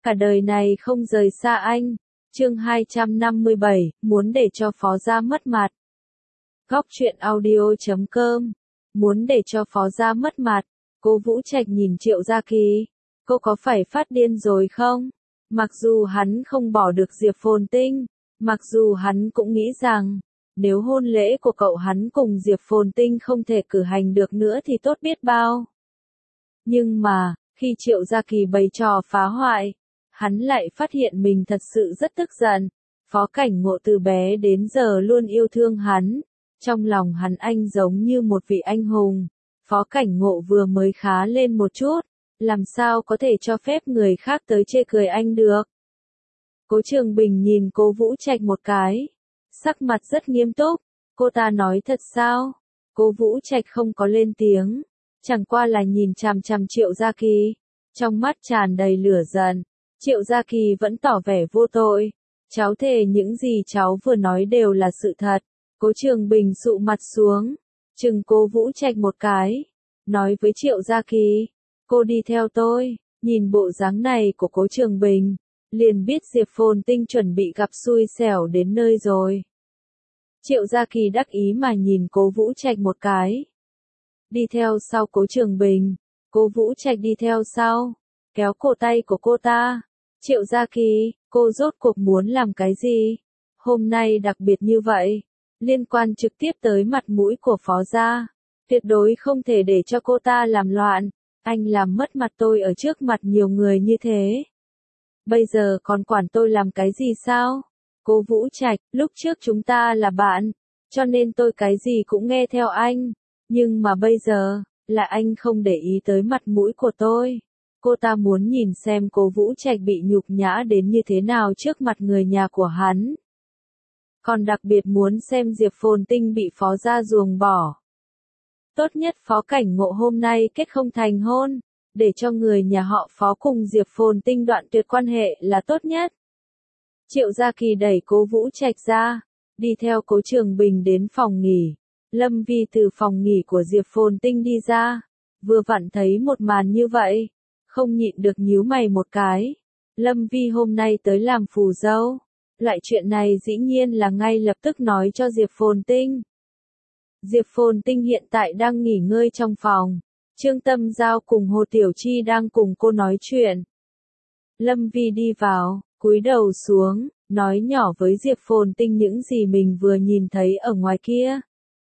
cả đời này không rời xa anh. Chương 257, muốn để cho Phó Gia mất mặt. Góc truyện audio.com. Muốn để cho Phó Gia mất mặt. Cố Vũ Trạch nhìn Triệu Gia Kỳ. Cô có phải phát điên rồi không? Mặc dù hắn không bỏ được Diệp Phồn Tinh, mặc dù hắn cũng nghĩ rằng, nếu hôn lễ của cậu hắn cùng Diệp Phồn Tinh không thể cử hành được nữa thì tốt biết bao. Nhưng mà, khi Triệu Gia Kỳ bày trò phá hoại, hắn lại phát hiện mình thật sự rất tức giận. Phó Cảnh Ngộ từ bé đến giờ luôn yêu thương hắn, trong lòng hắn anh giống như một vị anh hùng. Phó Cảnh Ngộ vừa mới khá lên một chút, làm sao có thể cho phép người khác tới chê cười anh được. Cố Trường Bình nhìn Cố Vũ Trạch một cái, sắc mặt rất nghiêm túc. Cô ta nói thật sao? Cố Vũ Trạch không có lên tiếng, chẳng qua là nhìn chằm chằm Triệu Gia Kỳ, trong mắt tràn đầy lửa giận. Triệu Gia Kỳ vẫn tỏ vẻ vô tội. Cháu thề những gì cháu vừa nói đều là sự thật. Cố Trường Bình sụ mặt xuống, chừng Cố Vũ Trạch một cái, nói với Triệu Gia Kỳ, cô đi theo tôi. Nhìn bộ dáng này của Cố Trường Bình, liền biết Diệp Phồn Tinh chuẩn bị gặp xui xẻo đến nơi rồi. Triệu Gia Kỳ đắc ý mà nhìn Cố Vũ Trạch một cái. Đi theo sau Cố Trường Bình, Cố Vũ Trạch đi theo sau, kéo cổ tay của cô ta. Triệu Gia Kỳ, cô rốt cuộc muốn làm cái gì? Hôm nay đặc biệt như vậy, liên quan trực tiếp tới mặt mũi của Phó Gia. Tuyệt đối không thể để cho cô ta làm loạn. Anh làm mất mặt tôi ở trước mặt nhiều người như thế. Bây giờ còn quản tôi làm cái gì sao? Cố Vũ Trạch, lúc trước chúng ta là bạn, cho nên tôi cái gì cũng nghe theo anh. Nhưng mà bây giờ, là anh không để ý tới mặt mũi của tôi. Cô ta muốn nhìn xem Cố Vũ Trạch bị nhục nhã đến như thế nào trước mặt người nhà của hắn. Còn đặc biệt muốn xem Diệp Phồn Tinh bị Phó Gia ruồng bỏ. Tốt nhất Phó Cảnh Ngộ hôm nay kết không thành hôn, để cho người nhà họ Phó cùng Diệp Phồn Tinh đoạn tuyệt quan hệ là tốt nhất. Triệu Gia Kỳ đẩy Cố Vũ Trạch ra, đi theo Cố Trường Bình đến phòng nghỉ. Lâm Vi từ phòng nghỉ của Diệp Phồn Tinh đi ra, vừa vặn thấy một màn như vậy, không nhịn được nhíu mày một cái. Lâm Vi hôm nay tới làm phù dâu, loại chuyện này dĩ nhiên là ngay lập tức nói cho Diệp Phồn Tinh. Diệp Phồn Tinh hiện tại đang nghỉ ngơi trong phòng, Trương Tâm Giao cùng Hồ Tiểu Chi đang cùng cô nói chuyện. Lâm Vi đi vào, cúi đầu xuống, nói nhỏ với Diệp Phồn Tinh những gì mình vừa nhìn thấy ở ngoài kia.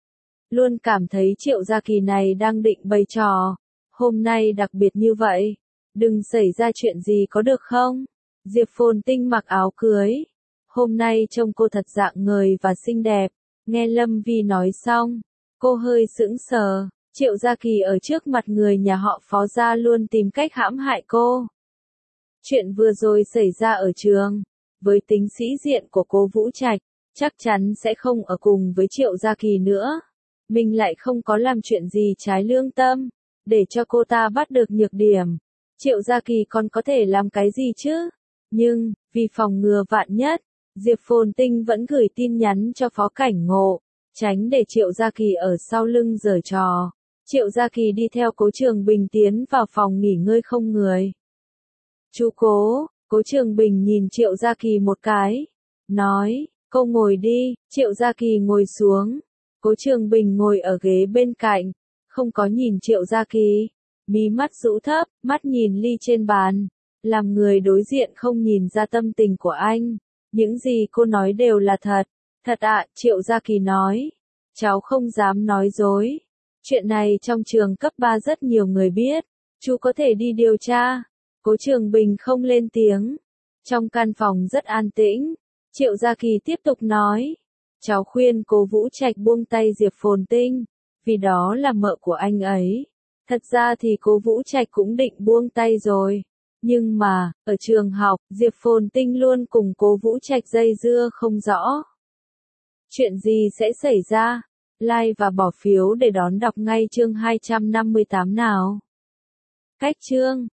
Luôn cảm thấy Triệu Gia Kỳ này đang định bày trò, hôm nay đặc biệt như vậy, đừng xảy ra chuyện gì có được không? Diệp Phồn Tinh mặc áo cưới, hôm nay trông cô thật dạng ngời và xinh đẹp. Nghe Lâm Vi nói xong, cô hơi sững sờ. Triệu Gia Kỳ ở trước mặt người nhà họ Phó Gia luôn tìm cách hãm hại cô. Chuyện vừa rồi xảy ra ở trường, với tính sĩ diện của Cố Vũ Trạch, chắc chắn sẽ không ở cùng với Triệu Gia Kỳ nữa. Mình lại không có làm chuyện gì trái lương tâm, để cho cô ta bắt được nhược điểm. Triệu Gia Kỳ còn có thể làm cái gì chứ? Nhưng, vì phòng ngừa vạn nhất, Diệp Phồn Tinh vẫn gửi tin nhắn cho Phó Cảnh Ngộ, tránh để Triệu Gia Kỳ ở sau lưng giở trò. Triệu Gia Kỳ đi theo Cố Trường Bình tiến vào phòng nghỉ ngơi không người. Chú Cố, Cố Trường Bình nhìn Triệu Gia Kỳ một cái, nói, cô ngồi đi. Triệu Gia Kỳ ngồi xuống, Cố Trường Bình ngồi ở ghế bên cạnh, không có nhìn Triệu Gia Kỳ, mí mắt rũ thấp, mắt nhìn ly trên bàn, làm người đối diện không nhìn ra tâm tình của anh. Những gì cô nói đều là thật. Thật ạ, Triệu Gia Kỳ nói, cháu không dám nói dối. Chuyện này trong trường cấp 3 rất nhiều người biết, chú có thể đi điều tra. Cố Trường Bình không lên tiếng. Trong căn phòng rất an tĩnh, Triệu Gia Kỳ tiếp tục nói, cháu khuyên Cố Vũ Trạch buông tay Diệp Phồn Tinh, vì đó là mợ của anh ấy. Thật ra thì Cố Vũ Trạch cũng định buông tay rồi, nhưng mà, ở trường học, Diệp Phồn Tinh luôn cùng Cố Vũ Trạch dây dưa không rõ. Chuyện gì sẽ xảy ra? Like và bỏ phiếu để đón đọc ngay chương 258 nào. Cách chương